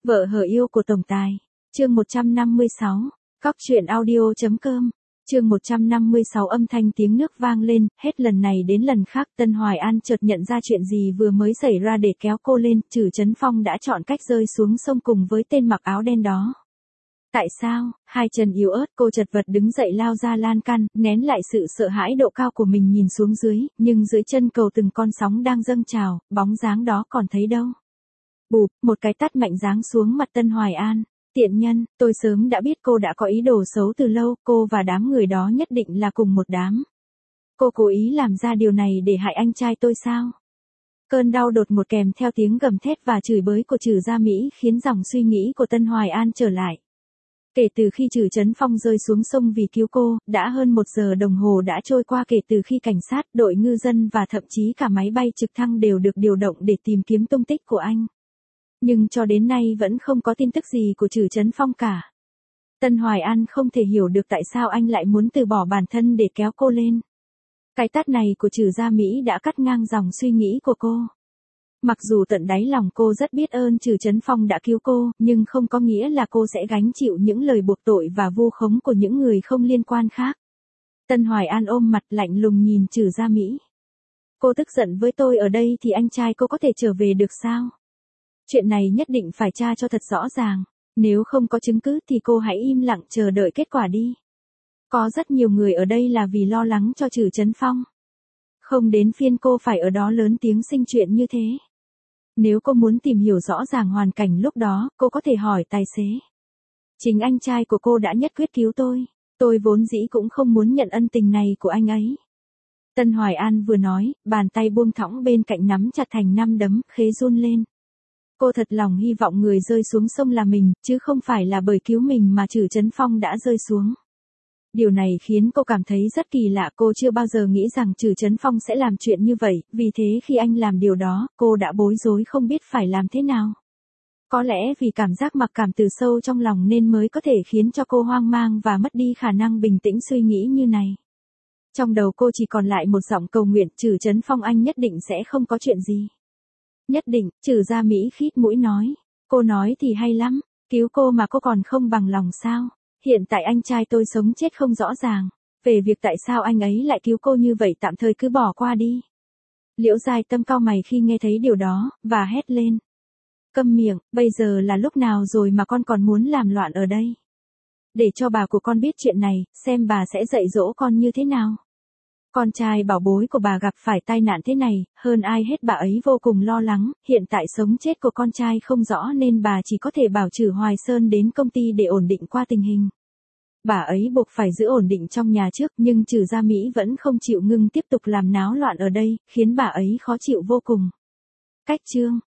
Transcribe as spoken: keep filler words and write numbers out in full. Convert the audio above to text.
Vợ hờ yêu của tổng tài. Chương một trăm năm mươi sáu. Cóc truyện audio.com. Chương một trăm năm mươi sáu. Âm thanh tiếng nước vang lên, hết lần này đến lần khác Tân Hoài An chợt nhận ra chuyện gì vừa mới xảy ra để kéo cô lên, Trử Chấn Phong đã chọn cách rơi xuống sông cùng với tên mặc áo đen đó. Tại sao? Hai chân yếu ớt cô chật vật đứng dậy lao ra lan can, nén lại sự sợ hãi độ cao của mình nhìn xuống dưới, nhưng dưới chân cầu từng con sóng đang dâng trào, bóng dáng đó còn thấy đâu. Bụp, một cái tát mạnh giáng xuống mặt Tân Hoài An. Tiện nhân, tôi sớm đã biết cô đã có ý đồ xấu từ lâu, cô và đám người đó nhất định là cùng một đám. Cô cố ý làm ra điều này để hại anh trai tôi sao? Cơn đau đột ngột kèm theo tiếng gầm thét và chửi bới của Trử Gia Mỹ khiến dòng suy nghĩ của Tân Hoài An trở lại. Kể từ khi Trử Chấn Phong rơi xuống sông vì cứu cô, đã hơn một giờ đồng hồ đã trôi qua kể từ khi cảnh sát, đội ngư dân và thậm chí cả máy bay trực thăng đều được điều động để tìm kiếm tung tích của anh. Nhưng cho đến nay vẫn không có tin tức gì của Trử Chấn Phong cả. Tân Hoài An không thể hiểu được tại sao anh lại muốn từ bỏ bản thân để kéo cô lên. Cái tát này của Trử Gia Mỹ đã cắt ngang dòng suy nghĩ của cô. Mặc dù tận đáy lòng cô rất biết ơn Trử Chấn Phong đã cứu cô, nhưng không có nghĩa là cô sẽ gánh chịu những lời buộc tội và vu khống của những người không liên quan khác. Tân Hoài An ôm mặt lạnh lùng nhìn Trử Gia Mỹ. Cô tức giận với tôi ở đây thì anh trai cô có thể trở về được sao? Chuyện này nhất định phải tra cho thật rõ ràng. Nếu không có chứng cứ thì cô hãy im lặng chờ đợi kết quả đi. Có rất nhiều người ở đây là vì lo lắng cho Trử Chấn Phong. Không đến phiên cô phải ở đó lớn tiếng sinh chuyện như thế. Nếu cô muốn tìm hiểu rõ ràng hoàn cảnh lúc đó, cô có thể hỏi tài xế. Chính anh trai của cô đã nhất quyết cứu tôi. Tôi vốn dĩ cũng không muốn nhận ân tình này của anh ấy. Tân Hoài An vừa nói, bàn tay buông thõng bên cạnh nắm chặt thành năm đấm, khế run lên. Cô thật lòng hy vọng người rơi xuống sông là mình, chứ không phải là bởi cứu mình mà Trử Chấn Phong đã rơi xuống. Điều này khiến cô cảm thấy rất kỳ lạ, cô chưa bao giờ nghĩ rằng Trử Chấn Phong sẽ làm chuyện như vậy, vì thế khi anh làm điều đó, cô đã bối rối không biết phải làm thế nào. Có lẽ vì cảm giác mặc cảm từ sâu trong lòng nên mới có thể khiến cho cô hoang mang và mất đi khả năng bình tĩnh suy nghĩ như này. Trong đầu cô chỉ còn lại một giọng cầu nguyện, Trử Chấn Phong anh nhất định sẽ không có chuyện gì. Nhất định, Trử Gia Mỹ khít mũi nói. Cô nói thì hay lắm, cứu cô mà cô còn không bằng lòng sao? Hiện tại anh trai tôi sống chết không rõ ràng. Về việc tại sao anh ấy lại cứu cô như vậy tạm thời cứ bỏ qua đi. Liễu Giai Tâm cau mày khi nghe thấy điều đó, và hét lên. Câm miệng, bây giờ là lúc nào rồi mà con còn muốn làm loạn ở đây? Để cho bà của con biết chuyện này, xem bà sẽ dạy dỗ con như thế nào. Con trai bảo bối của bà gặp phải tai nạn thế này, hơn ai hết bà ấy vô cùng lo lắng, hiện tại sống chết của con trai không rõ nên bà chỉ có thể bảo Trử Hoài Sơn đến công ty để ổn định qua tình hình. Bà ấy buộc phải giữ ổn định trong nhà trước nhưng Trử Gia Mỹ vẫn không chịu ngưng tiếp tục làm náo loạn ở đây, khiến bà ấy khó chịu vô cùng. Cách chương,